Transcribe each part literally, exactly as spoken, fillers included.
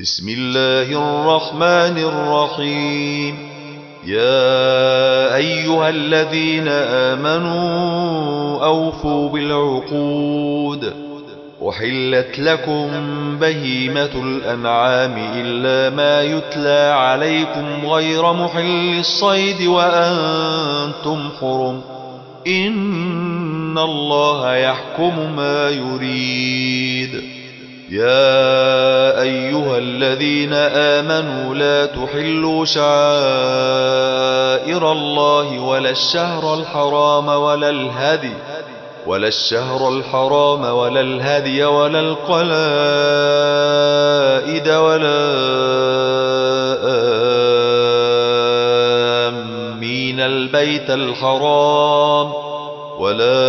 بسم الله الرحمن الرحيم. يا أيها الذين آمنوا أوفوا بالعقود. أحلت لكم بهيمة الأنعام إلا ما يتلى عليكم غير محل الصيد وأنتم حرم. إن الله يحكم ما يريد. يا أيها الذين آمنوا لا تحلوا شعائر الله ولا الشهر الحرام ولا الهدي ولا الشهر الحرام ولا الهدي ولا القلائد ولا آمين البيت الحرام ولا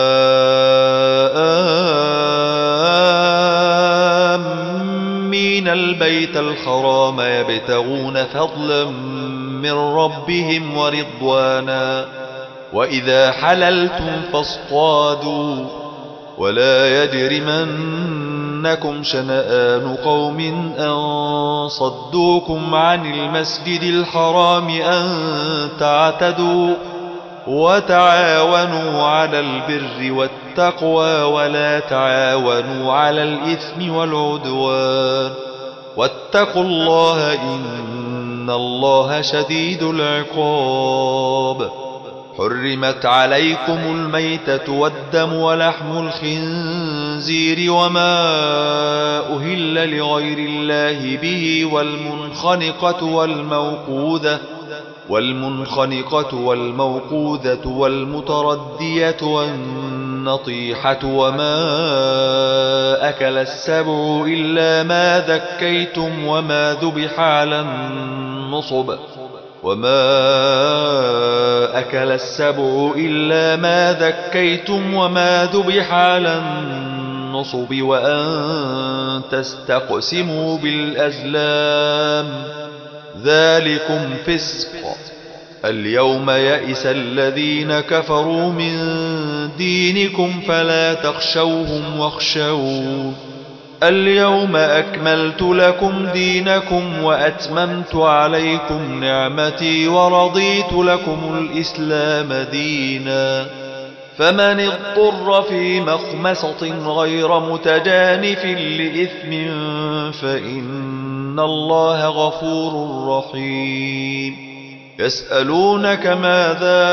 آمين البيت الحرام يبتغون فضلا من ربهم ورضوانا. وإذا حللتم فاصطادوا ولا يجرمنكم شنآن قوم أن صدوكم عن المسجد الحرام أن تعتدوا. وتعاونوا على البر والتقوى ولا تعاونوا على الإثم والعدوان. واتقوا الله إن الله شديد العقاب. حرمت عليكم الميتة والدم ولحم الخنزير وما أهل لغير الله به والمنخنقة والموقوذة والمنخنقة والموقوذة والمتردية والنطيحة وما أكل السبع إلا ما ذكيتم وما ذبح على النصب وما أكل السبع إلا ما ذكيتم وما ذبح على النصب وأن تستقسموا بالأزلام ذلكم فسق. اليوم يئس الذين كفروا من دينكم فلا تخشوهم واخشون. اليوم أكملت لكم دينكم وأتممت عليكم نعمتي ورضيت لكم الإسلام دينا. فمن اضطر في مخمصة غير متجانف لإثم فإن الله غفور رحيم. يسألونك ماذا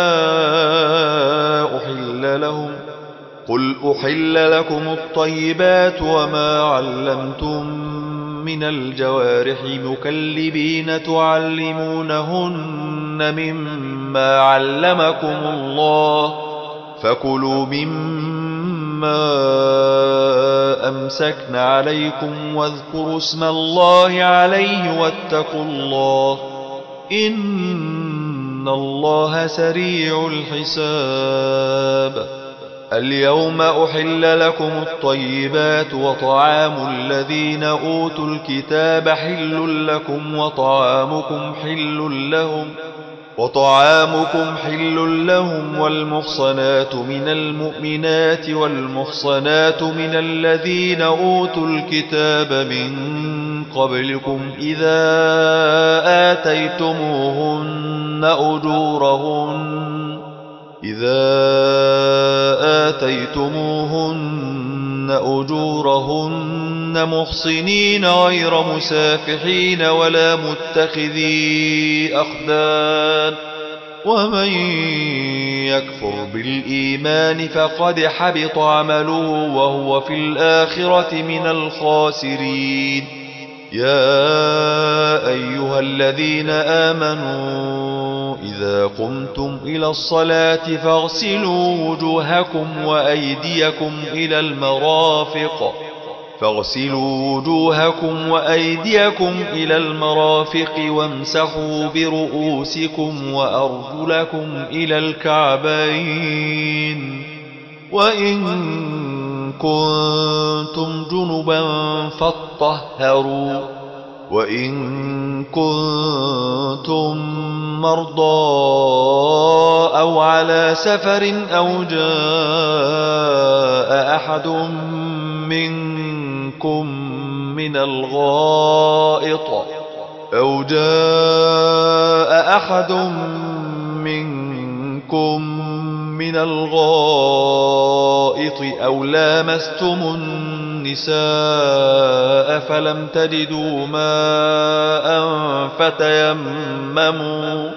أحل لهم قل أحل لكم الطيبات وما علمتم من الجوارح مكلبين تعلمونهن مما علمكم الله فكلوا مما أمسكن عليكم واذكروا اسم الله عليه واتقوا الله إن الله سريع الحساب. اليوم أحل لكم الطيبات وطعام الذين أوتوا الكتاب حل لكم وطعامكم حل لهم وطعامكم حل لهم والمحصنات من المؤمنات والمحصنات من الذين أوتوا الكتاب من قبلكم إذا آتيتموهن أجورهن إذا آتيتموهن أجورهن محصنين غير مسافحين ولا متخذي أخدان. ومن يكفر بالإيمان فقد حبط عمله وهو في الآخرة من الخاسرين. يا أيها الذين آمنوا إذا قمتم إلى الصلاة فاغسلوا وجوهكم وأيديكم إلى المرافق فاغسلوا وجوهكم وأيديكم إلى المرافق وامسحوا برؤوسكم وأرجلكم إلى الكعبين. وإن كنتم جنبا فاطهروا وإن كنتم مرضى أو على سفر أو جاء أحد منكم من الغائط أو جاء أحد منكم من الغائط أو لامستم النساء فلم تجدوا ماء فتيمموا,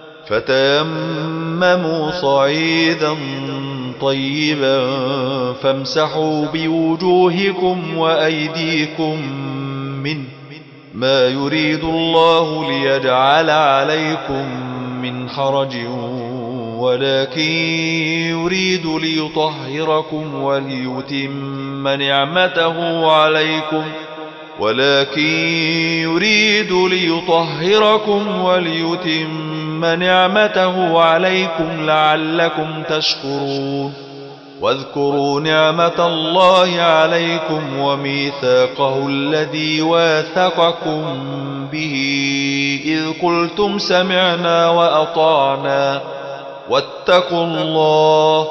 فتيمموا صعيدا طيبا فامسحوا بوجوهكم وأيديكم منه ما يريد الله ليجعل عليكم من حرج ولكن يريد ليطهركم وليتم نعمته عليكم ولكن يريد ليطهركم وليتم نعمته عليكم لعلكم تشكرون واذكروا نعمة الله عليكم وميثاقه الذي واثقكم به إذ قلتم سمعنا وأطعنا واتقوا الله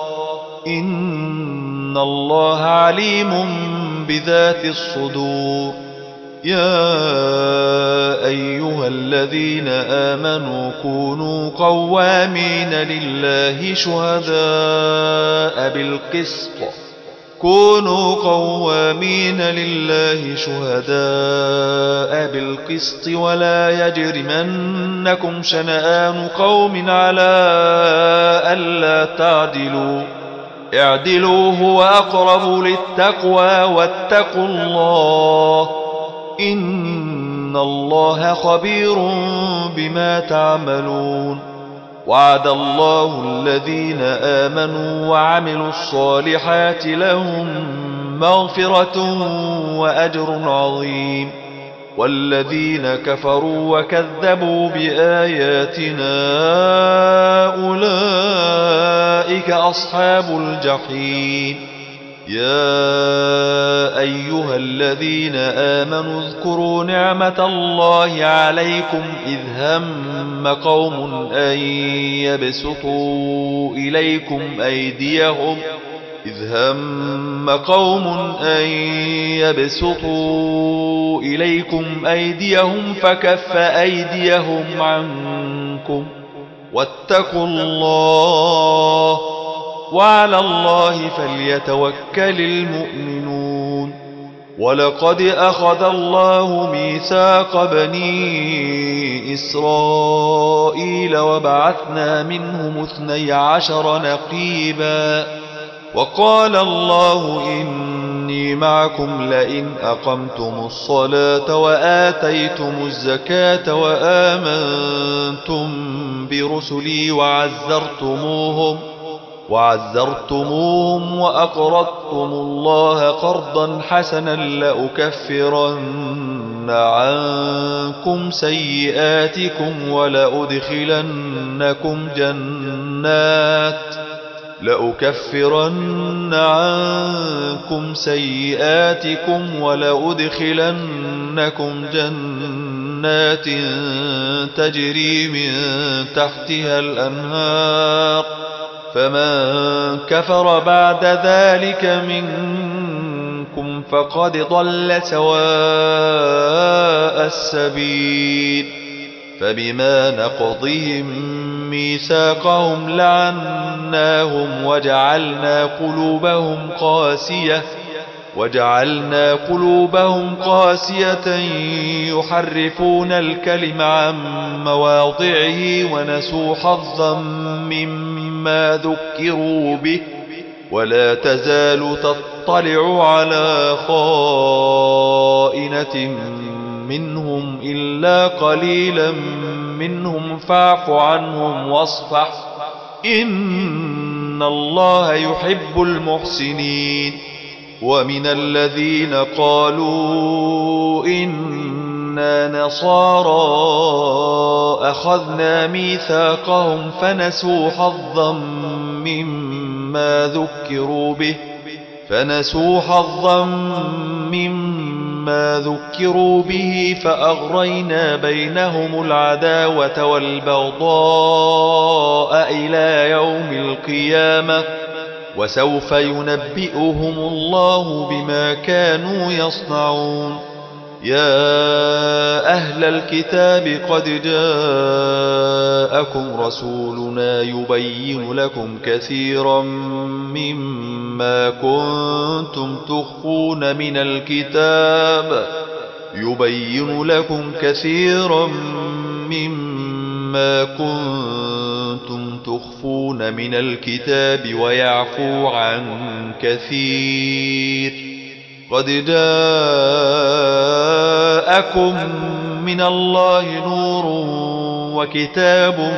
إن الله عليم بذات الصدور. يا أيها الذين آمنوا كونوا قوامين لله شهداء بالقسط كونوا قوامين لله شهداء بالقسط ولا يجرمنكم شنآن قوم على ألا تعدلوا اعدلوا هو أقرب للتقوى واتقوا الله إن الله خبير بما تعملون. وعد الله الذين آمنوا وعملوا الصالحات لهم مغفرة وأجر عظيم والذين كفروا وكذبوا بآياتنا أولئك أصحاب الجحيم. يا أيها الذين آمنوا اذكروا نعمة الله عليكم إذ هم قوم أن يبسطوا إليكم أيديهم إذ هم قوم أن يبسطوا إليكم أيديهم فكف أيديهم عنكم واتقوا الله وعلى الله فليتوكل المؤمنون. ولقد أخذ الله ميثاق بني إسرائيل وبعثنا منهم اثني عشر نقيبا وقال الله إني معكم لئن أقمتم الصلاة وآتيتم الزكاة وآمنتم برسلي وعزرتموهم وعزرتموهم وأقرضتم الله قرضا حسنا لأكفرن عنكم سيئاتكم ولأدخلنكم جنات لأكفرن عنكم سيئاتكم ولأدخلنكم جنات تجري من تحتها الأنهار فمن كفر بعد ذلك منكم فقد ضل سواء السبيل. فبما نقضهم ميثاقهم لعناهم وجعلنا قلوبهم قاسية وجعلنا قلوبهم قاسية يحرفون الكلم عن مواضعه ونسوا حظا مما ذكروا به ولا تزال تطلع على خائنة منهم إلا قليلا منهم فاعف عنهم واصفح إن الله يحب المحسنين. ومن الذين قالوا إنا نصارى أخذنا ميثاقهم فنسوا حظا مما ذكروا به فنسوا حظا مما ذكروا به فأغرينا بينهم العداوة والبغضاء إلى يوم القيامة وسوف ينبئهم الله بما كانوا يصنعون. يا أهل الكتاب قد جاءكم رسولنا يبين لكم كثيرا مما كنتم تخفون من الكتاب يبين لكم كثيرا مما كنتم تخفون من الكتاب ويعفو عن كثير قد جاءكم من الله نور وكتاب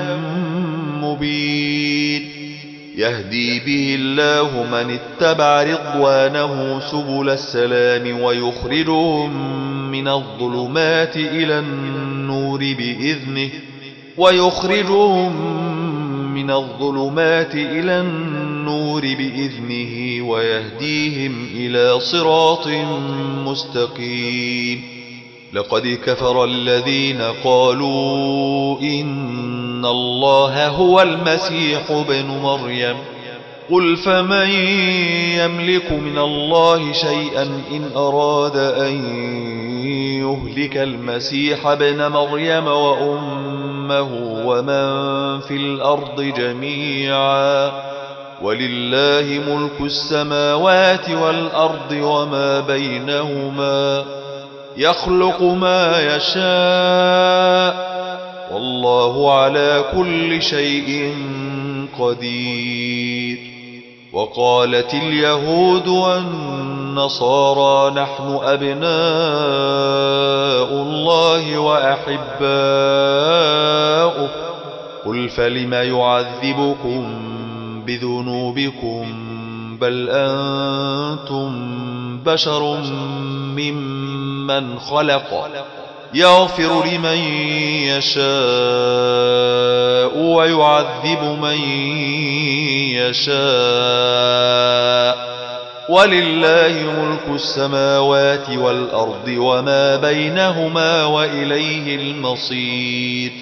مبين يهدي به الله من اتبع رضوانه سبل السلام ويخرجهم من الظلمات إلى النور بإذنه ويخرجهم من الظلمات إلى النور بإذنه ويهديهم إلى صراط مستقيم لقد كفر الذين قالوا إن الله هو المسيح ابن مريم قل فمن يملك من الله شيئا إن أراد أن يهلك المسيح ابن مريم وأمه ومن في الأرض جميعا ولله ملك السماوات والأرض وما بينهما يخلق ما يشاء والله على كل شيء قدير وقالت اليهود والنصارى نحن أبناء الله وأحباؤه قل فلم يعذبكم بذنوبكم بل أنتم بشر ممن خلق يغفر لمن يشاء ويعذب من يشاء ولله ملك السماوات والأرض وما بينهما وإليه المصير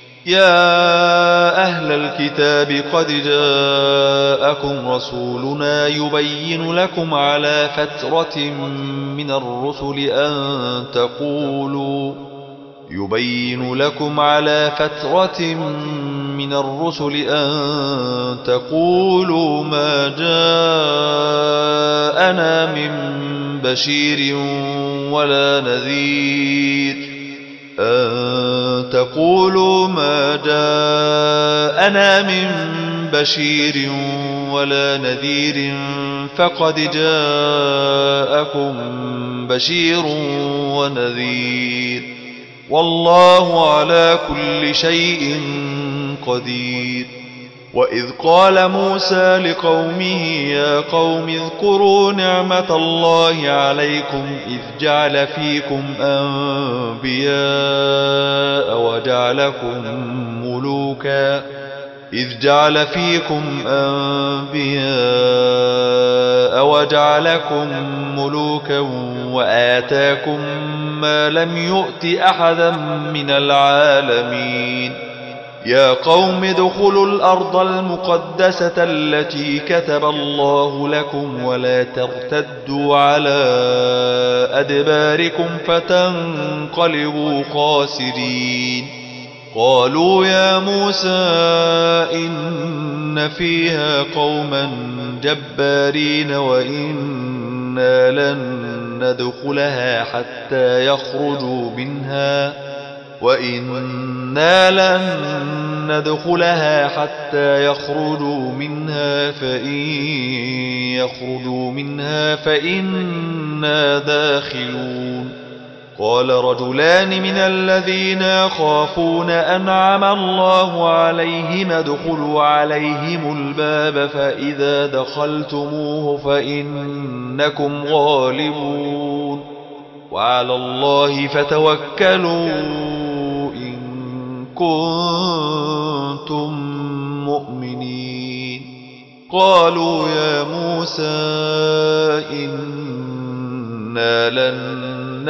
يا أهل الكتاب قد جاءكم رسولنا يبين لكم على فترة من الرسل أن تقولوا يبين لكم على فترة من الرسل أن تقولوا ما جاءنا من بشير ولا نذير أن تقولوا ما جاءنا من بشير ولا نذير فقد جاءكم بشير ونذير والله على كل شيء قدير وإذ قال موسى لقومه يا قوم اذكروا نعمة الله عليكم إذ جعل فيكم أنبياء وجعلكم ملوكا إذ جعل فيكم أنبياء وجعلكم ملوكا وآتاكم ما لم يؤت أحدا من العالمين يا قوم ادخلوا الأرض المقدسة التي كتب الله لكم ولا ترتدوا على أدباركم فتنقلبوا خاسرين قالوا يا موسى إن فيها قوما جبارين وإنا لن ندخلها حتى يخرجوا منها وإنا لن ندخلها حتى يخرجوا منها فإن يخرجوا منها فإنا داخلون قال رجلان من الذين يخافون أنعم الله عليهم ادخلوا عليهم الباب فإذا دخلتموه فإنكم غالبون وعلى الله فتوكلوا إن كنتم مؤمنين قالوا يا موسى إنا لن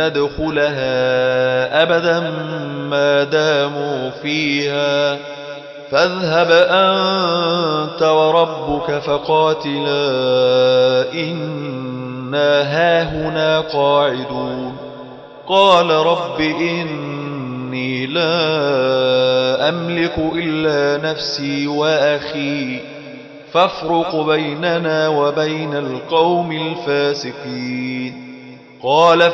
ندخلها أبدا ما داموا فيها فاذهب أنت وربك فقاتلا إنا هاهنا قاعدون قال رب إني لا أملك إلا نفسي وأخي فافرق بيننا وبين القوم الفاسقين. قال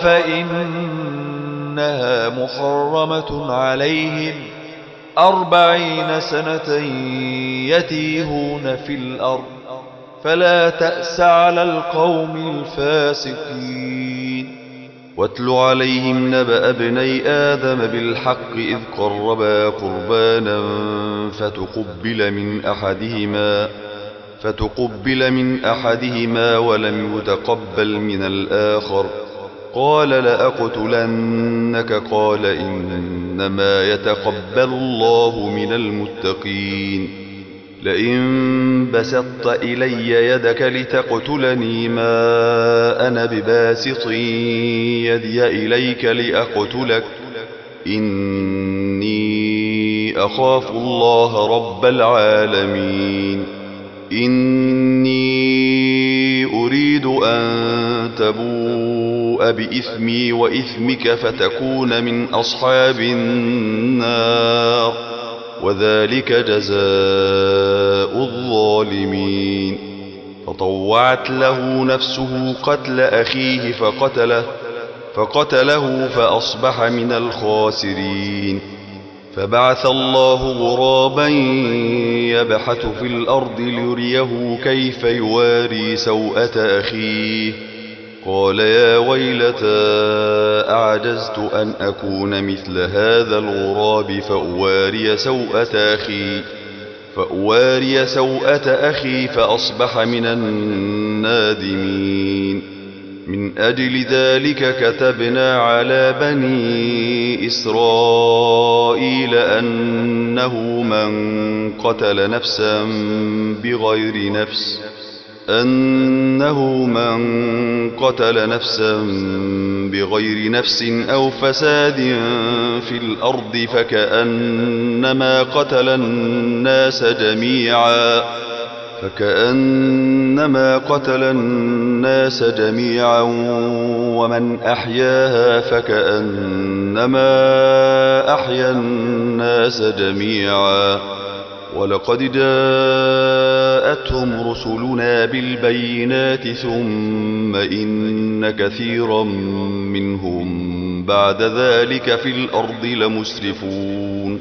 فإنها محرمة عليهم أربعين سنة يتيهون في الأرض فلا تأس على القوم الفاسقين. واتل عليهم نبأ ابني آدم بالحق إذ قربا قربانا فتقبل من أحدهما فتقبل من أحدهما ولم يتقبل من الآخر قال لأقتلنك قال إنما يتقبل الله من المتقين. لئن بسطت إلي يدك لتقتلني ما أنا بباسط يدي إليك لأقتلك إني أخاف الله رب العالمين. إني أريد أن تبوء بإثمي وإثمك فتكون من أصحاب النار وذلك جزاء الظالمين. فطوعت له نفسه قتل أخيه فقتله فقتله فأصبح من الخاسرين. فبعث الله غرابا يبحث في الأرض ليريه كيف يواري سوءة أخيه قال يا ويلتى أعجزت أن أكون مثل هذا الغراب فأواري سوءة أخي فأواري سوءة أخي فأصبح من النادمين. من أجل ذلك كتبنا على بني إسرائيل أنه من قتل نفسا بغير نفس أنه من قتل نفسا بغير نفس أو فساد في الأرض فكأنما قتل الناس جميعا فكأنما قتل الناس جميعا ومن أحياها فكأنما أحيا الناس جميعا. ولقد جاءتهم رسلنا بالبينات ثم إن كثيرا منهم بعد ذلك في الأرض لمسرفون.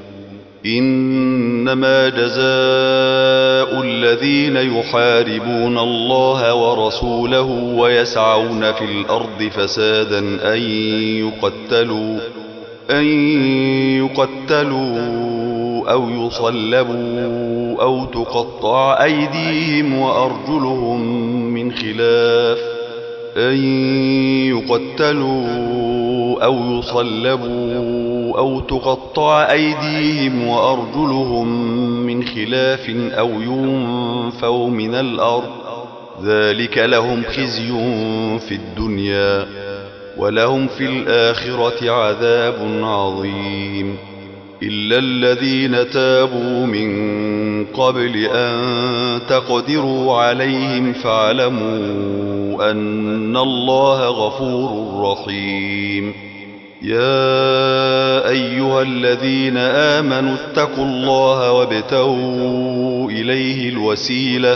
إنما جزاء الذين يحاربون الله ورسوله ويسعون في الأرض فسادا أن يقتلوا أن يقتلوا أو يصلبوا أو تقطع أيديهم وأرجلهم من خلاف أن يقتلوا أو يصلبوا أو تقطع أيديهم وأرجلهم من خلاف أو ينفوا من الأرض ذلك لهم خزي في الدنيا ولهم في الآخرة عذاب عظيم. إلا الذين تابوا من قبل أن تقدروا عليهم فاعلموا أن الله غفور رحيم. يا أيها الذين آمنوا اتقوا الله وابتغوا إليه الوسيلة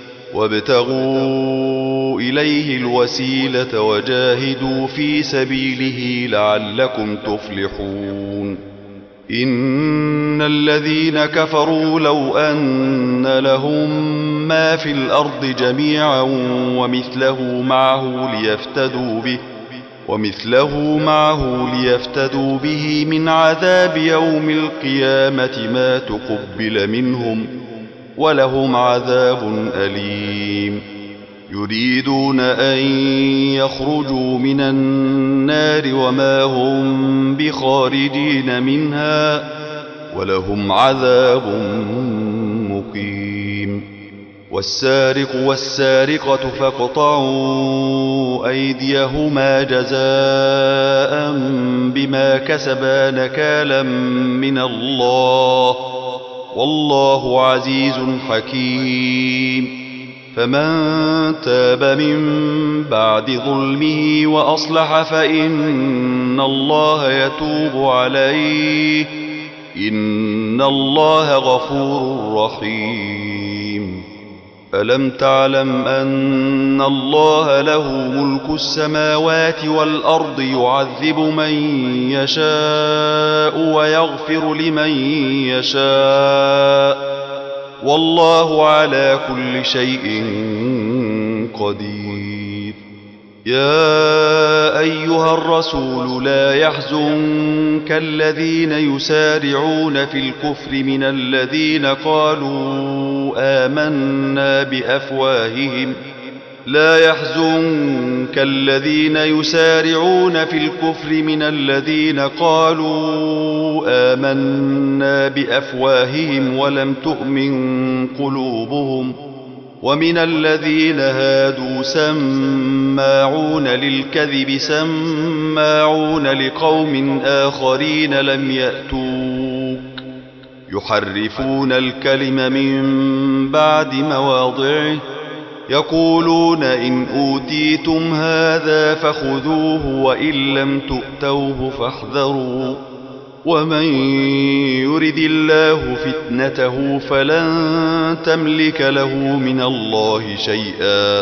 وابتغوا إليه الوسيلة وجاهدوا في سبيله لعلكم تفلحون. إن الذين كفروا لو أن لهم ما في الأرض جميعا ومثله معه ليفتدوا به ومثله معه ليفتدوا به من عذاب يوم القيامة ما تقبل منهم ولهم عذاب أليم. يريدون أن يخرجوا من النار وما هم بخارجين منها ولهم عذاب مقيم. والسارق والسارقة فاقطعوا أيديهما جزاء بما كسبا نكالا من الله والله عزيز حكيم. فمن تاب من بعد ظلمه وأصلح فإن الله يتوب عليه إن الله غفور رحيم. ألم تعلم أن الله له ملك السماوات والأرض يعذب من يشاء ويغفر لمن يشاء والله على كل شيء قدير. يا أيها الرسول لا يحزنك الذين يسارعون في الكفر من الذين قالوا آمنا بأفواههم لا يحزنك الذين يسارعون في الكفر من الذين قالوا آمنا بأفواههم ولم تؤمن قلوبهم ومن الذين هادوا سماعون للكذب سماعون لقوم آخرين لم يأتوك يحرفون الكلم من بعد مواضعه يقولون إن أوتيتم هذا فخذوه وإن لم تؤتوه فاحذروا ومن يرد الله فتنته فلن تملك له من الله شيئا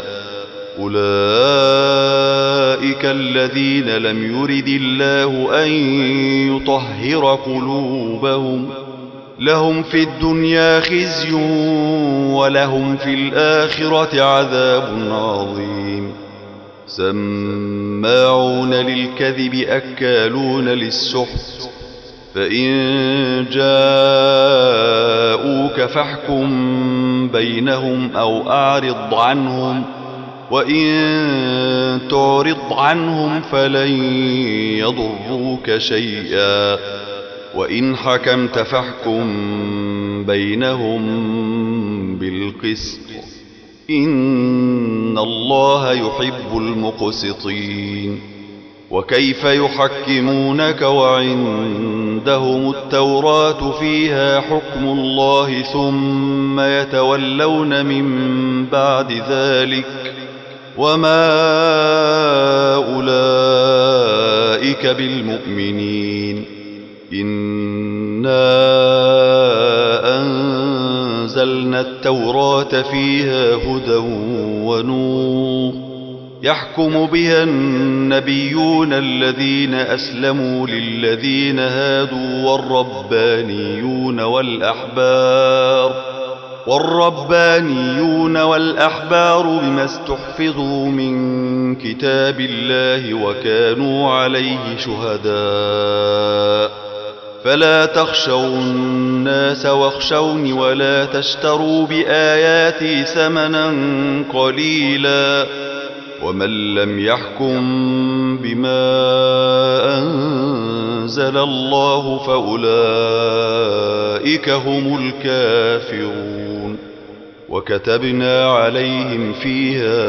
أولئك الذين لم يرد الله أن يطهر قلوبهم لهم في الدنيا خزي ولهم في الآخرة عذاب عظيم. سماعون للكذب أكالون للسحت فإن جاءوك فاحكم بينهم أو أعرض عنهم وإن تعرض عنهم فلن يضروك شيئا وإن حكمت فاحكم بينهم بالقسط إن الله يحب المقسطين. وكيف يحكمونك وعندهم التوراة فيها حكم الله ثم يتولون من بعد ذلك وما أولئك بالمؤمنين. إنا أنزلنا التوراة فيها هدى ونور يحكم بها النبيون الذين أسلموا للذين هادوا والربانيون والأحبار والربانيون والأحبار بما استحفظوا من كتاب الله وكانوا عليه شهداء فلا تخشوا الناس واخشوني ولا تشتروا بآياتي ثمنا قليلا ومن لم يحكم بما أنزل الله فأولئك هم الكافرون. وكتبنا عليهم فيها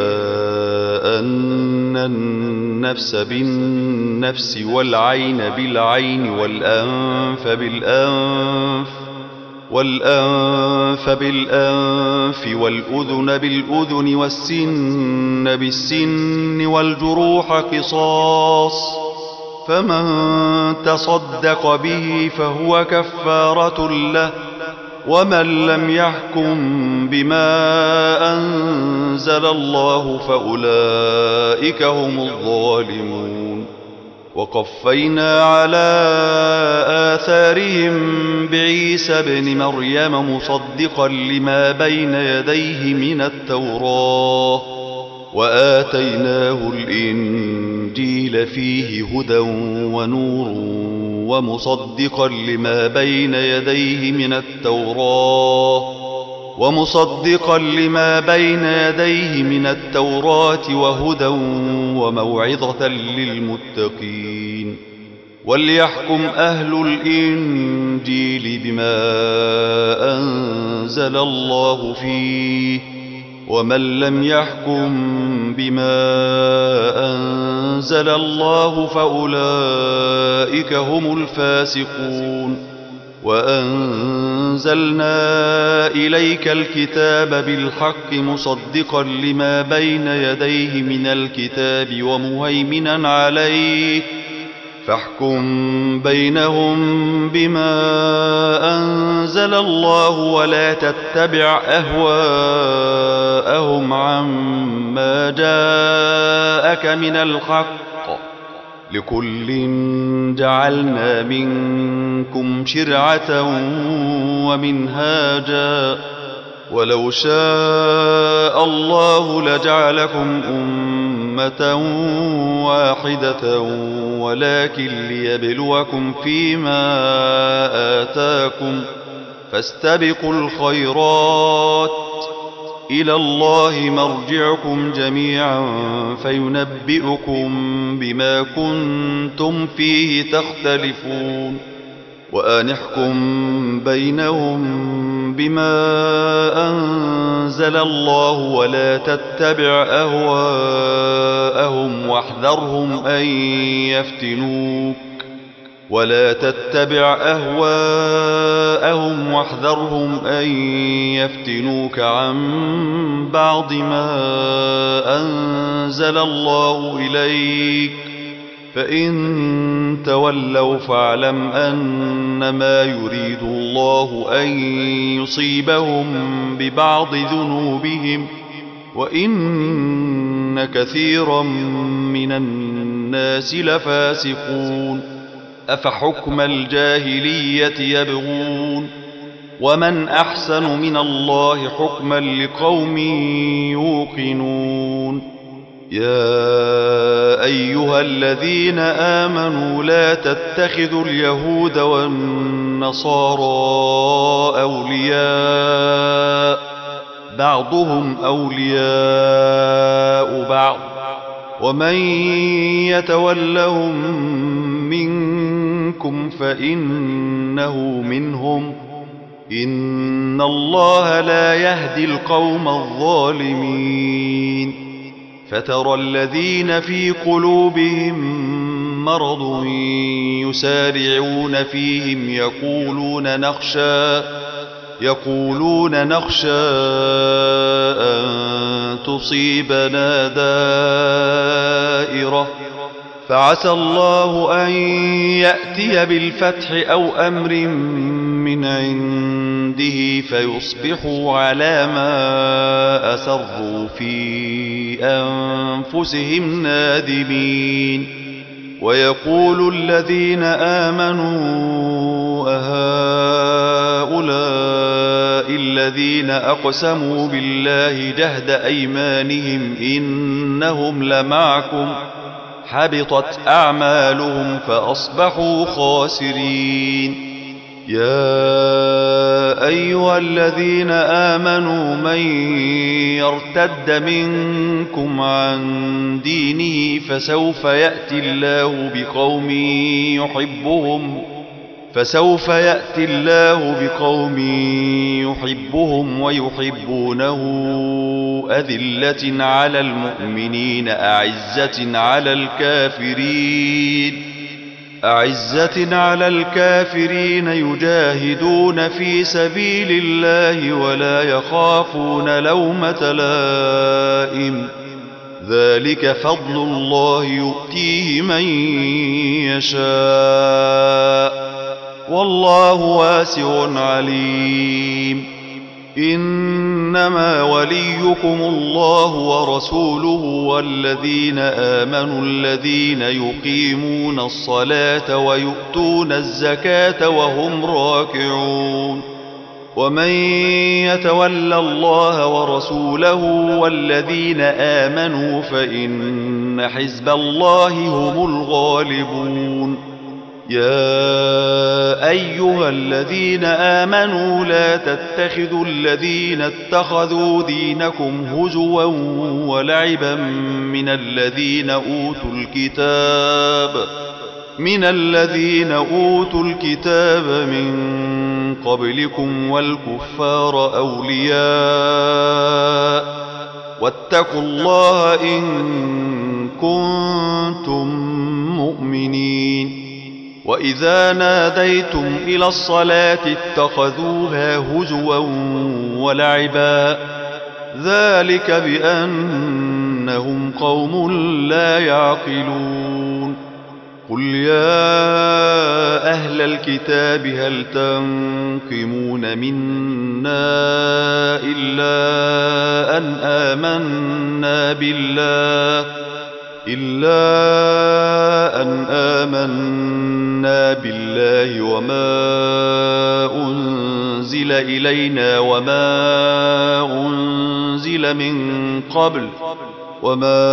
أن النفس بالنفس والعين بالعين والأنف بالأنف والأنف بالأنف والأذن بالأذن والسن بالسن والجروح قصاص فمن تصدق به فهو كفارة له ومن لم يحكم بما أنزل الله فأولئك هم الظالمون. وقفينا على آثارهم بعيسى ابن مريم مصدقا لما بين يديه من التوراة وآتيناه الإنجيل فيه هدى ونور ومصدقا لما بين يديه من التوراة ومصدقا لما بين يديه من التوراة وهدى وموعظة للمتقين. وليحكم أهل الإنجيل بما أنزل الله فيه ومن لم يحكم بما أنزل الله فأولئك هم الفاسقون. وأنزلنا إليك الكتاب بالحق مصدقا لما بين يديه من الكتاب ومهيمنا عليه فاحكم بينهم بما أنزل الله ولا تتبع أهواءهم عما جاءك من الحق لكل جعلنا منكم شرعة ومنهاجا ولو شاء الله لجعلكم أمة واحدة ولكن ليبلوكم فيما آتاكم فاستبقوا الخيرات إلى الله مرجعكم جميعا فينبئكم بما كنتم فيه تختلفون وأن احكم بينهم بما أنزل الله ولا تتبع أهواءهم واحذرهم أن يفتنوك ولا تتبع أهواءهم واحذرهم أن يفتنوك عن بعض ما أنزل الله إليك فإن تولوا فاعلم أنما يريد الله أن يصيبهم ببعض ذنوبهم وإن كثيرا من الناس لفاسقون أفحكم الجاهلية يبغون ومن أحسن من الله حكما لقوم يوقنون يا أيها الذين آمنوا لا تتخذوا اليهود والنصارى أولياء بعضهم أولياء بعض ومن يتولهم منكم فإنه منهم إن الله لا يهدي القوم الظالمين فترى الذين في قلوبهم مرض يسارعون فيهم يقولون نخشى يقولون نخشى أن تصيبنا دائرة فعسى الله أن يأتي بالفتح أو أمر من عنده فيصبحوا على ما أسروا في أنفسهم نادمين ويقول الذين آمنوا أهؤلاء الذين أقسموا بالله جهد أيمانهم إنهم لمعكم حبطت أعمالهم فأصبحوا خاسرين يا أيها الذين آمنوا من يرتد منكم عن دينه فسوف يأتي الله بقوم يحبهم فسوف يأتي الله بقوم يحبهم ويحبونه أذلة على المؤمنين أعزة على الكافرين أعزة على الكافرين يجاهدون في سبيل الله ولا يخافون لومة لائم ذلك فضل الله يؤتيه من يشاء والله واسع عليم إنما وليكم الله ورسوله والذين آمنوا الذين يقيمون الصلاة ويؤتون الزكاة وهم راكعون ومن يتول الله ورسوله والذين آمنوا فإن حزب الله هم الغالبون يا أيها الذين آمنوا لا تتخذوا الذين اتخذوا دينكم هزوا ولعبا من الذين أوتوا الكتاب من الذين أوتوا الكتاب من قبلكم والكفار أولياء واتقوا الله إن كنتم مؤمنين وإذا ناديتم إلى الصلاة اتخذوها هزوا ولعبا ذلك بأنهم قوم لا يعقلون قل يا أهل الكتاب هل تنقمون منا إلا أن آمنا بالله إلا أن آمنا بالله وما أنزل إلينا وما أنزل من قبل وما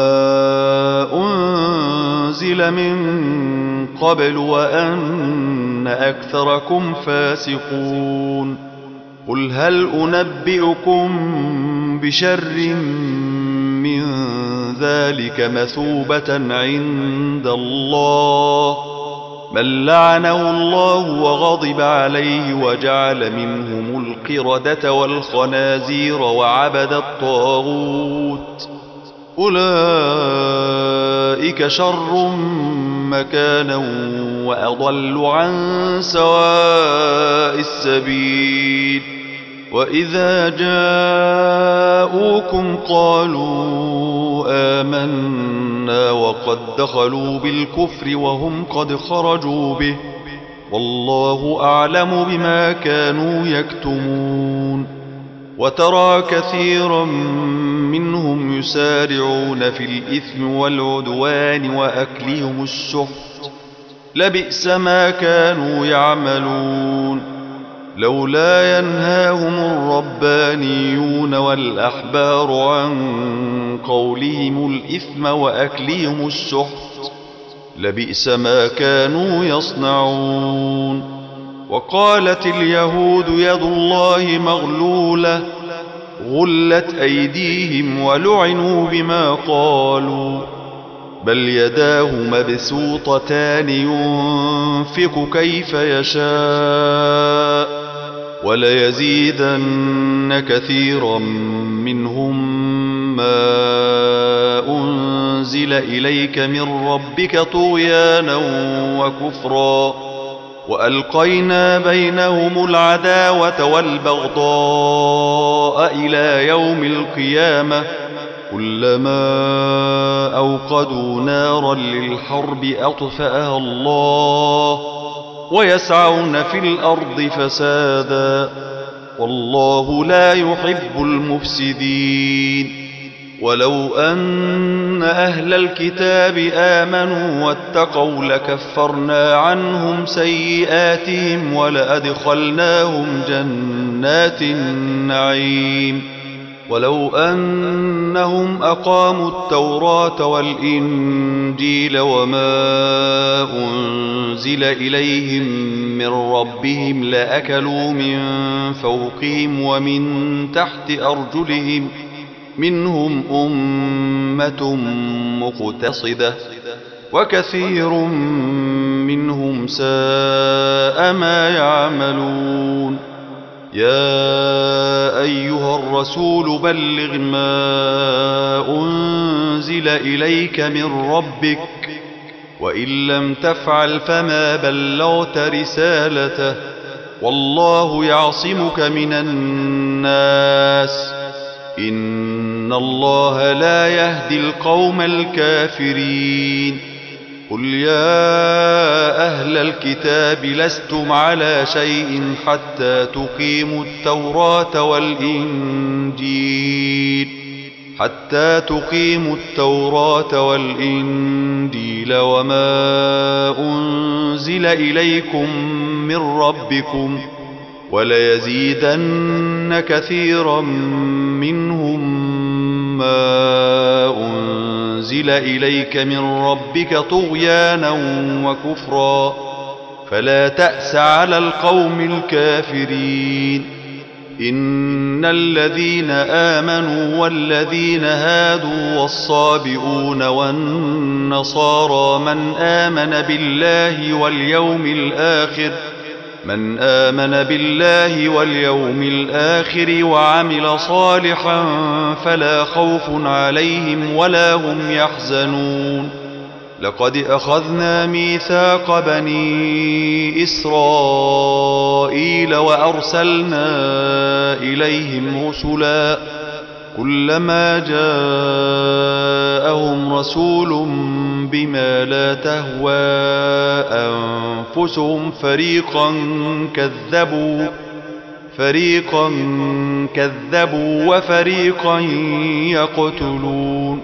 أنزل من قبل وأن أكثركم فاسقون قل هل أنبئكم بشر من ذلك مثوبة عند الله من لعنه الله وغضب عليه وجعل منهم القردة والخنازير وعبد الطاغوت أولئك شر مكانا وأضل عن سواء السبيل وإذا جاءوكم قالوا آمنا وقد دخلوا بالكفر وهم قد خرجوا به والله أعلم بما كانوا يكتمون وترى كثيرا منهم يسارعون في الإثم والعدوان وأكلهم السحت لبئس ما كانوا يعملون لولا ينهاهم الربانيون والأحبار عن قولهم الإثم وأكلهم السحت لبئس ما كانوا يصنعون وقالت اليهود يد الله مغلولة غلت أيديهم ولعنوا بما قالوا بل يداه مبسوطتان ينفق كيف يشاء وليزيدن كثيرا منهم ما أنزل إليك من ربك طغيانا وكفرا وألقينا بينهم العداوة والبغضاء إلى يوم القيامة كلما أوقدوا نارا للحرب أطفأها الله ويسعون في الأرض فسادا والله لا يحب المفسدين ولو أن أهل الكتاب آمنوا واتقوا لكفرنا عنهم سيئاتهم ولأدخلناهم جنات النعيم ولو أنهم أقاموا التوراة والإنجيل وما أنزل إليهم من ربهم لأكلوا من فوقهم ومن تحت أرجلهم منهم أمة مقتصدة وكثير منهم ساء ما يعملون يا أيها الرسول بلغ ما أنزل إليك من ربك وإن لم تفعل فما بلغت رسالته والله يعصمك من الناس إن الله لا يهدي القوم الكافرين قل يا أهل الكتاب لستم على شيء حتى تقيموا التوراة والإنجيل حتى تقيموا التوراة والإنجيل وما أنزل إليكم من ربكم وليزيدن كثيرا منهم ما أنزل إليك من ربك طغيانا وكفرا فلا تأس على القوم الكافرين إن الذين آمنوا والذين هادوا والصابئون والنصارى من آمن بالله واليوم الآخر من آمن بالله واليوم الآخر وعمل صالحا فلا خوف عليهم ولا هم يحزنون لقد أخذنا ميثاق بني إسرائيل وأرسلنا إليهم رسلا كلما جاءهم رسول بما لا تهوى أنفسهم فريقا كذبوا فريقا كذبوا وفريقا يقتلون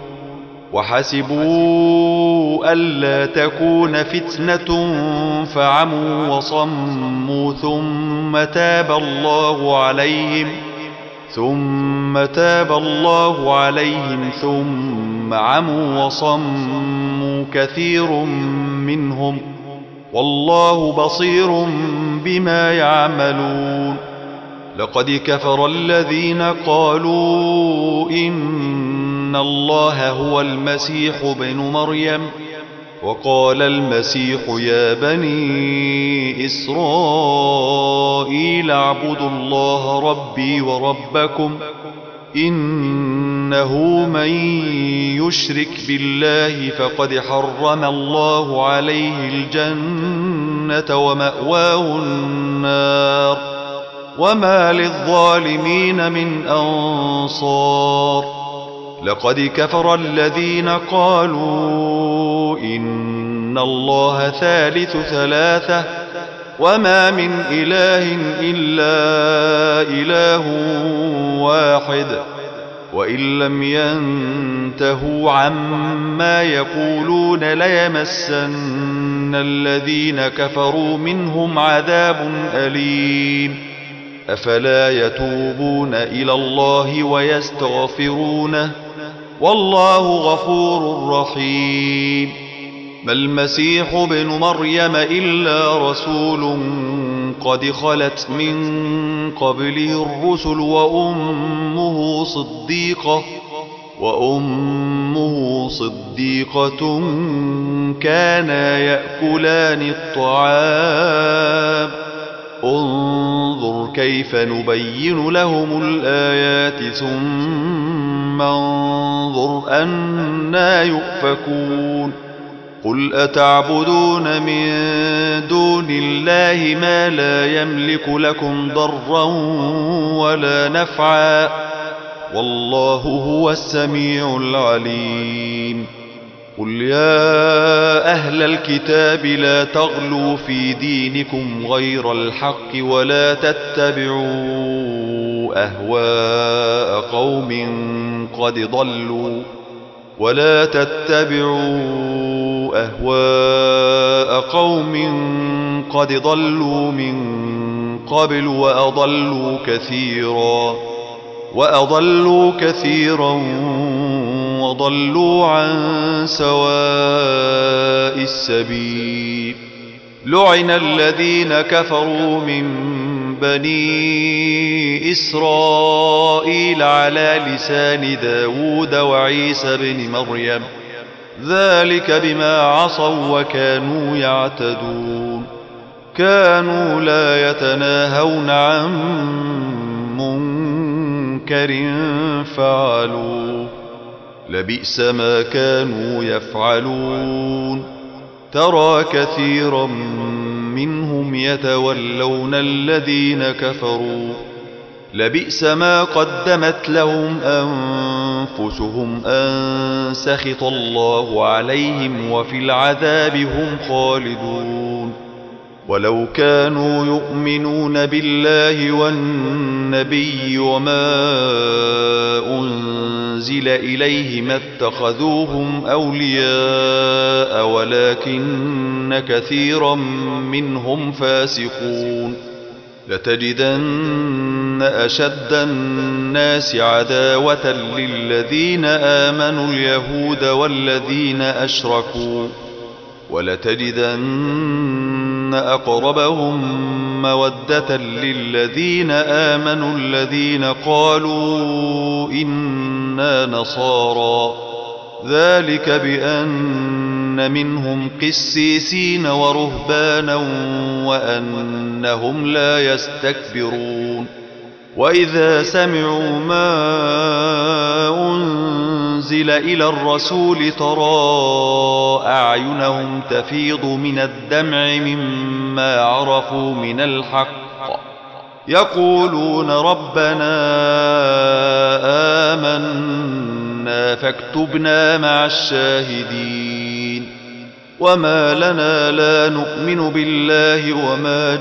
وحسبوا ألا تكون فتنة فعموا وصموا ثم تاب الله عليهم ثم تاب الله عليهم ثم عموا وصموا كثير منهم والله بصير بما يعملون لقد كفر الذين قالوا إن الله هو المسيح ابن مريم وقال المسيح يا بني إسرائيل اعبدوا الله ربي وربكم إنه من يشرك بالله فقد حرم الله عليه الجنة ومأواه النار وما للظالمين من أنصار لقد كفر الذين قالوا إن الله ثالث ثلاثة وما من إله إلا إله واحد وإن لم ينتهوا عما يقولون ليمسن الذين كفروا منهم عذاب أليم أفلا يتوبون إلى الله ويستغفرونه والله غفور رحيم ما المسيح ابن مريم إلا رسول قد خلت من قبله الرسل وأمه صديقة وأمه صديقة كانا يأكلان الطعام انظر كيف نبين لهم الآيات ثم انظر أنى يؤفكون قل أتعبدون من دون الله ما لا يملك لكم ضرا ولا نفعا والله هو السميع العليم قل يا أهل الكتاب لا تغلوا في دينكم غير الحق ولا تتبعوا أهواء قوم قد ضلوا ولا تتبعوا أهواء قوم قد ضلوا من قبل وأضلوا كثيرا وأضلوا كثيرا وضلوا عن سواء السبيل لعن الذين كفروا من بني إسرائيل على لسان داود وعيسى بن مريم ذلك بما عصوا وكانوا يعتدون كانوا لا يتناهون عن منكر فعلوه لبئس ما كانوا يفعلون ترى كثيرا منهم يتولون الذين كفروا لبئس ما قدمت لهم أنفسهم أن سخط الله عليهم وفي العذاب هم خالدون ولو كانوا يؤمنون بالله والنبي وما أنزل إليه ما اتخذوهم أولياء ولكن كثيرا منهم فاسقون لتجدن أشد الناس عداوة للذين آمنوا اليهود والذين أشركوا ولتجدن أقربهم مودة للذين آمنوا الذين قالوا إنا نصارى ذلك بأن منهم قسيسين ورهبانا وأنهم لا يستكبرون وإذا سمعوا ما أنزل أنزل إلى الرسول ترى أعينهم تفيض من الدمع مما عرفوا من الحق يقولون ربنا آمنا فاكتبنا مع الشاهدين وما لنا لا نؤمن بالله وما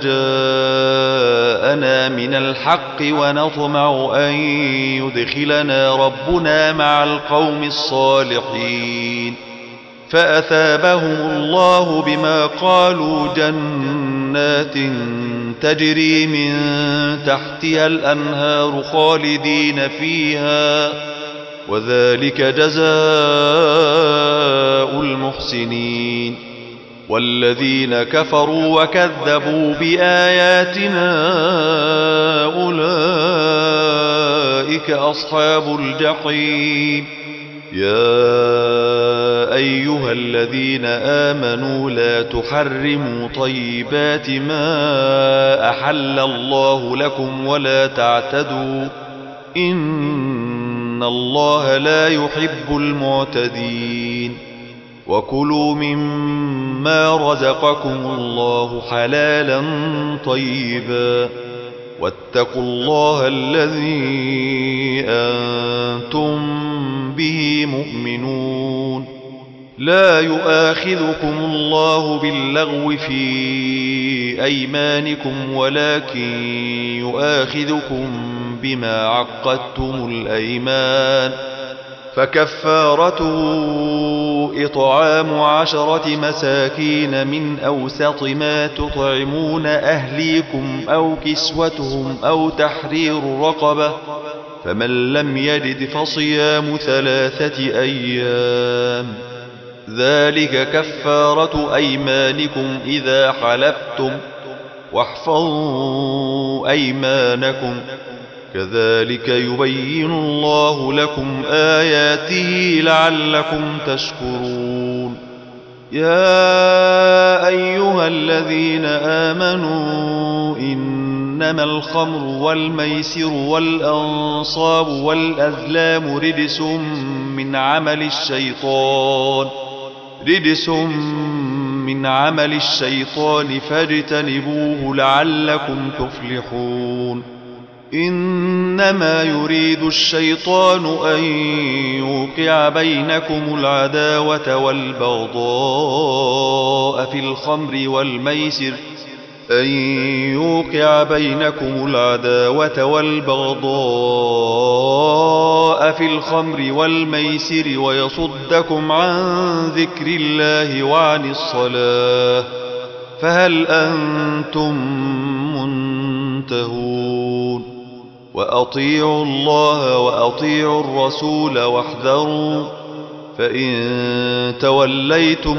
جاءنا من الحق ونطمع أن يدخلنا ربنا مع القوم الصالحين فأثابهم الله بما قالوا جنات تجري من تحتها الأنهار خالدين فيها وذلك جزاء المحسنين والذين كفروا وكذبوا بآياتنا أولئك أصحاب الجحيم يا أيها الذين آمنوا لا تحرموا طيبات ما أحل الله لكم ولا تعتدوا إن الله لا يحب المعتدين وكلوا مما رزقكم الله حلالا طيبا واتقوا الله الذي أنتم به مؤمنون لا يؤاخذكم الله باللغو في أيمانكم ولكن يؤاخذكم بما عقدتم الأيمان فكفارته إطعام عشرة مساكين من أوسط ما تطعمون أهليكم أو كسوتهم أو تحرير رقبة فمن لم يجد فصيام ثلاثة أيام ذلك كفارة أيمانكم إذا حلفتم واحفظوا أيمانكم كذلك يبين الله لكم آياته لعلكم تشكرون يا أيها الذين آمنوا إنما الخمر والميسر والأنصاب والأزلام رجس من عمل الشيطان رجس من عمل الشيطان فاجتنبوه لعلكم تفلحون إنما يريد الشيطان أن يوقع بينكم العداوة والبغضاء في الخمر والميسر أن يوقع بينكم العداوة والبغضاء في الخمر والميسر ويصدكم عن ذكر الله وعن الصلاة فهل أنتم منتهون وأطيعوا الله وأطيعوا الرسول واحذروا فإن توليتم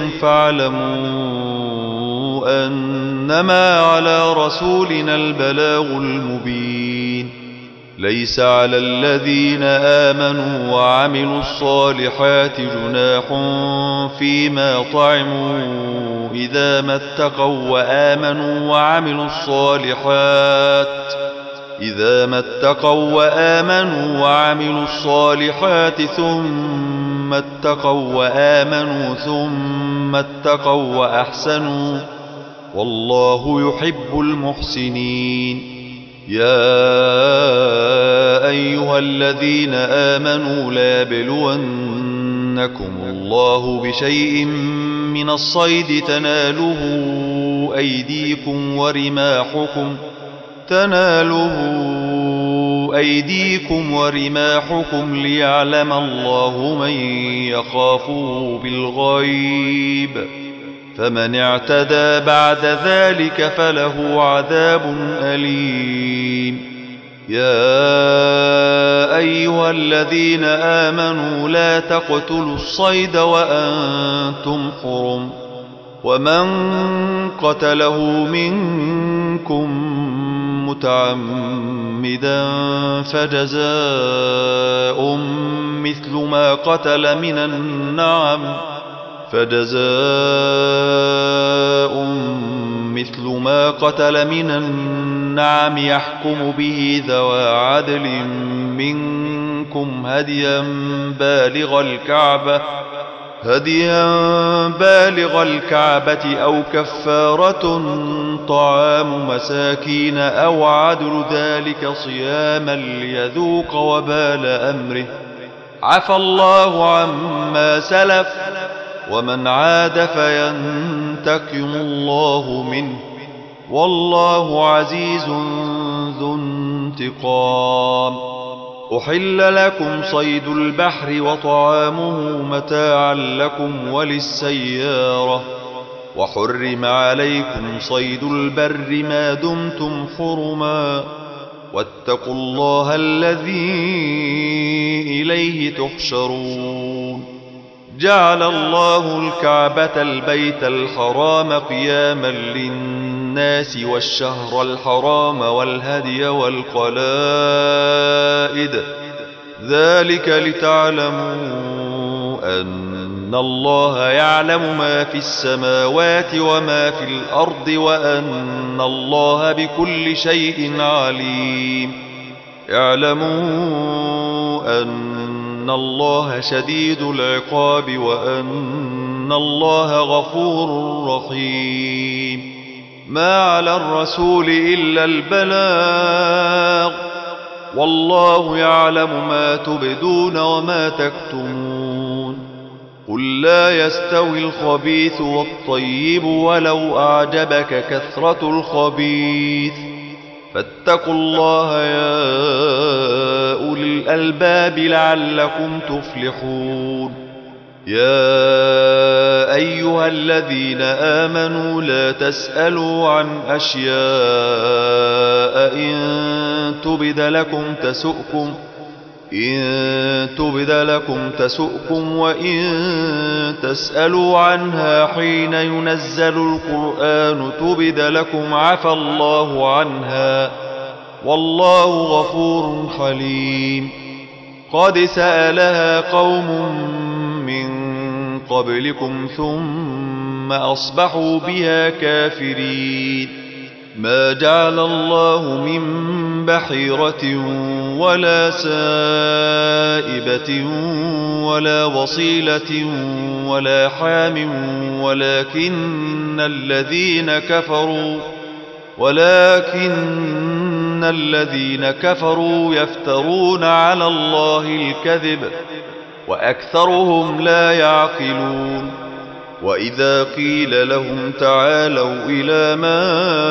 فاعلموا أنما على رسولنا البلاغ المبين ليس على الذين آمنوا وعملوا الصالحات جناح فيما طعموا إذا ما اتقوا وآمنوا وعملوا الصالحات إذا ما اتقوا وآمنوا وعملوا الصالحات ثم اتقوا وآمنوا ثم اتقوا وأحسنوا والله يحب المحسنين يا أيها الذين آمنوا لا يبلونكم الله بشيء من الصيد تناله أيديكم ورماحكم تناله أيديكم ورماحكم ليعلم الله من يخافه بالغيب فمن اعتدى بعد ذلك فله عذاب أليم يا أيها الذين آمنوا لا تقتلوا الصيد وأنتم حرم ومن قتله منكم متعمدا فجزاء مثل ما قتل من النعم فجزاء مثل ما قتل من النعم يحكم به ذوى عدل منكم منكم هديا بالغ الكعبة هديا بالغ الكعبة أو كفارة طعام مساكين أو عدل ذلك صياما ليذوق وبال أمره عفى الله عما سلف ومن عاد فينتقم الله منه والله عزيز ذو انتقام. أحل لكم صيد البحر وطعامه متاعا لكم وللسيارة وحرم عليكم صيد البر ما دمتم حرما واتقوا الله الذي إليه تحشرون. جعل الله الكعبة البيت الحرام قياما للناس والشهر الحرام والهدي والقلائد ذلك لتعلموا أن الله يعلم ما في السماوات وما في الأرض وأن الله بكل شيء عليم. اعلموا أن الله شديد العقاب وأن الله غفور رحيم. ما على الرسول إلا البلاغ والله يعلم ما تبدون وما تكتمون. قل لا يستوي الخبيث والطيب ولو أعجبك كثرة الخبيث فاتقوا الله يا أولي الألباب لعلكم تفلحون. يا أيها الذين آمنوا لا تسألوا عن أشياء إن تبد لكم تسؤكم إن تبد لكم تسؤكم وإن تسألوا عنها حين ينزل القرآن تبد لكم عفى الله عنها والله غفور حليم. قد سألها قوم من قبلكم ثم أصبحوا بها كافرين. ما جعل الله من بحيرة ولا سائبة ولا وصيلة ولا حام ولكن الذين كفروا ولكن الذين كفروا يفترون على الله الكذب وأكثرهم لا يعقلون. وإذا قيل لهم تعالوا إلى ما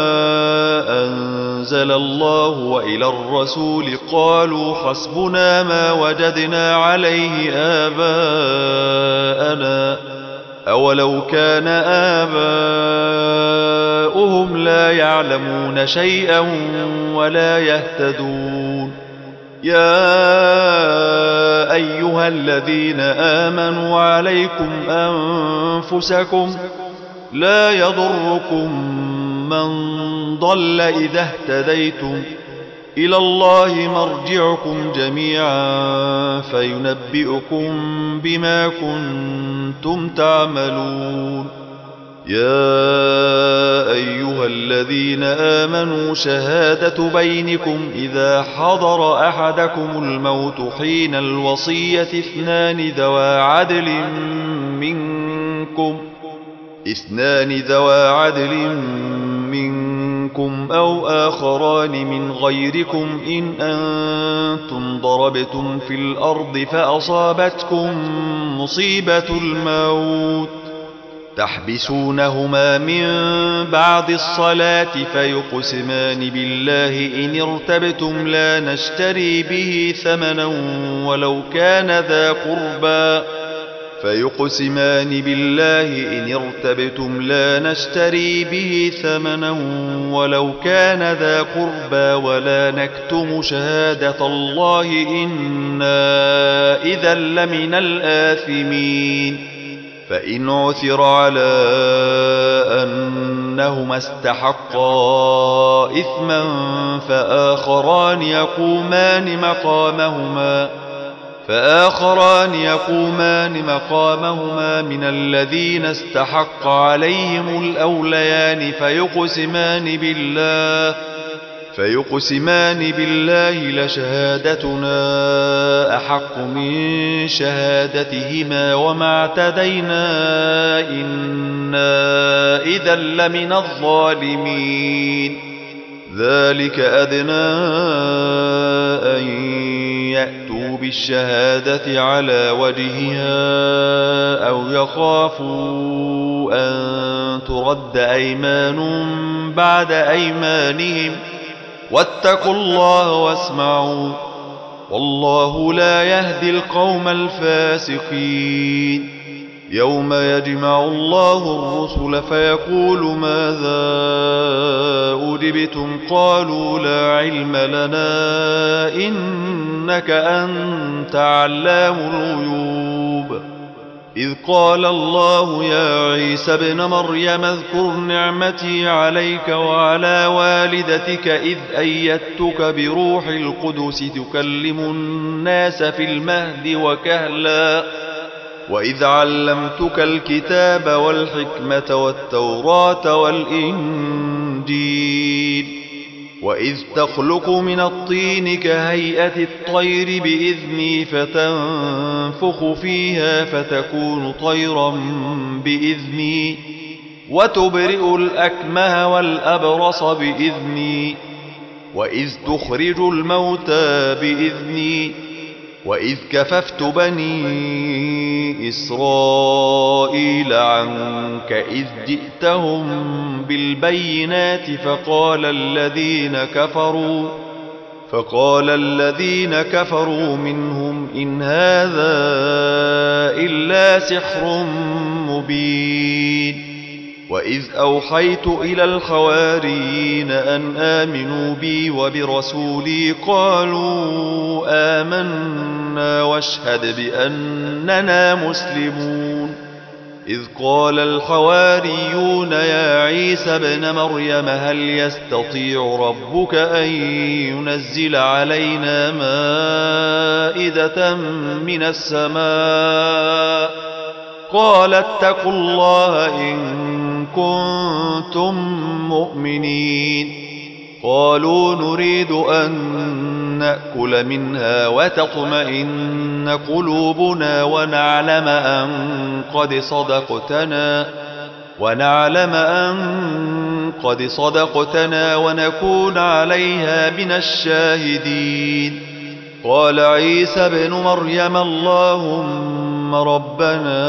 أنزل الله وإلى الرسول قالوا حسبنا ما وجدنا عليه آباءنا أولو كان آباؤهم لا يعلمون شيئا ولا يهتدون. يا أيها الذين آمنوا عليكم أنفسكم لا يضركم من ضل إذا اهتديتم إلى الله مرجعكم جميعا فينبئكم بما كنتم تعملون. يا أيها الذين آمنوا شهادة بينكم إذا حضر أحدكم الموت حين الوصية اثنان ذوى عدل منكم اثنان ذوى عدل منكم أو آخران من غيركم إن أنتم ضربتم في الأرض فأصابتكم مصيبة الموت تحبسونهما من بعد الصلاة فيقسمان بالله إن ارتبتم لا نشتري به ثمنا ولو كان ذا قربى فيقسمان بالله إن ارتبتم لا نشتري به ثمنا ولو كان ذا قربى ولا نكتم شهادة الله إنا إذا لمن الآثمين. فإن عثر على أنهما استحقا إثما فآخران يقومان مقامهما فآخران يقومان مقامهما من الذين استحق عليهم الأوليان فيقسمان بالله فيقسمان بالله لشهادتنا أحق من شهادتهما وما اعتدينا إنا إذا لمن الظالمين ذلك أدنى أن يأتوا بالشهادة على وجهها أو يخافوا أن ترد أيمان بعد أيمانهم واتقوا الله واسمعوا والله لا يهدي القوم الفاسقين يوم يجمع الله الرسل فيقول ماذا أجبتم قالوا لا علم لنا إنك أنت علام الغيوب إذ قال الله يا عيسى ابن مريم اذكر نعمتي عليك وعلى والدتك إذ أيدتك بروح القدس تكلم الناس في المهد وكهلا وإذ علمتك الكتاب والحكمة والتوراة والإنجيل وإذ تخلق من الطين كهيئة الطير بإذني فتنفخ فيها فتكون طيرا بإذني وتبرئ الأكمه والأبرص بإذني وإذ تخرج الموتى بإذني وإذ كففت بني إسرائيل عنك إذ جئتهم بالبينات فقال الذين كفروا فقال الذين كفروا منهم إن هذا إلا سحر مبين وإذ أوحيت إلى الحواريين أن آمنوا بي وبرسولي قالوا آمنا واشهد بأننا مسلمون إذ قال الحواريون يا عيسى ابن مريم هل يستطيع ربك أن ينزل علينا مائدة من السماء قال اتقوا الله إن كنتم مؤمنين قالوا نريد أن نأكل منها وتطمئن قلوبنا ونعلم أن قد صدقتنا ونعلم أن قد صدقتنا ونكون عليها من الشاهدين قال عيسى ابن مريم اللهم ربنا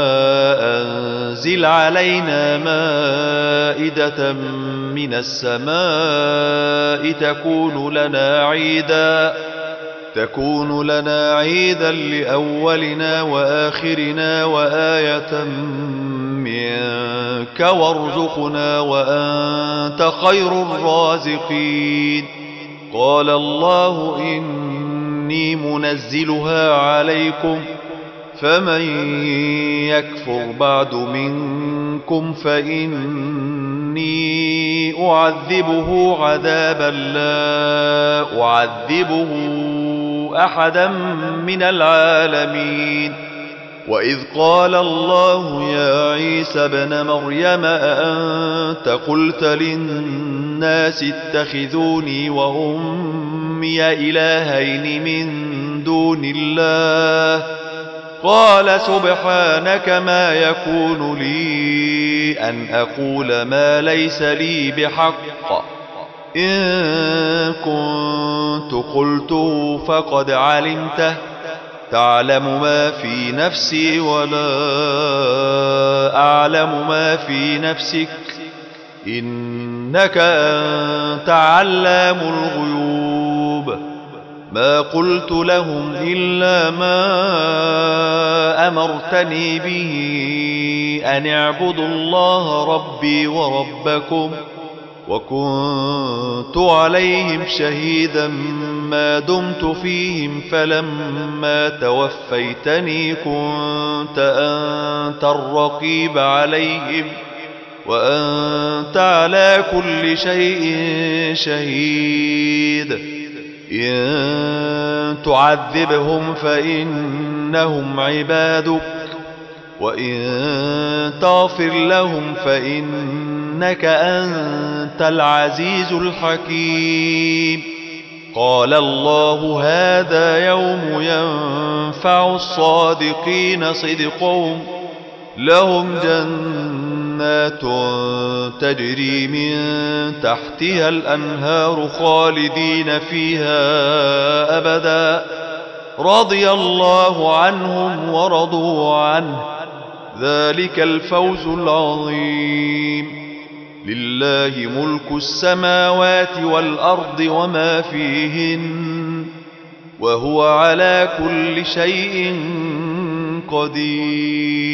أنزل علينا مائدة من السماء تكون لنا عيدا تكون لنا عيدا لأولنا وآخرنا وآية منك وارزقنا وأنت خير الرازقين قال الله إني منزلها عليكم فمن يكفر بعد منكم فإني أعذبه عذابا لا أعذبه أحدا من العالمين وإذ قال الله يا عيسى ابن مريم أأنت قلت للناس اتخذوني وأمي إلهين من دون الله قال سبحانك ما يكون لي أن أقول ما ليس لي بحق إن كنت قلته فقد علمته تعلم ما في نفسي ولا أعلم ما في نفسك إنك أنت علام الغيوب ما قلت لهم إلا ما أمرتني به أن اعبدوا الله ربي وربكم وكنت عليهم شهيدا ما دمت فيهم فلما توفيتني كنت أنت الرقيب عليهم وأنت على كل شيء شهيد إن تعذبهم فإنهم عبادك وإن تغفر لهم فإنك إنك أنت العزيز الحكيم. قال الله هذا يوم ينفع الصادقين صدقهم، لهم جنات تجري من تحتها الأنهار خالدين فيها أبدا، رضي الله عنهم ورضوا عنه، ذلك الفوز العظيم. لله ملك السماوات والأرض وما فيهن، وهو على كل شيء قدير.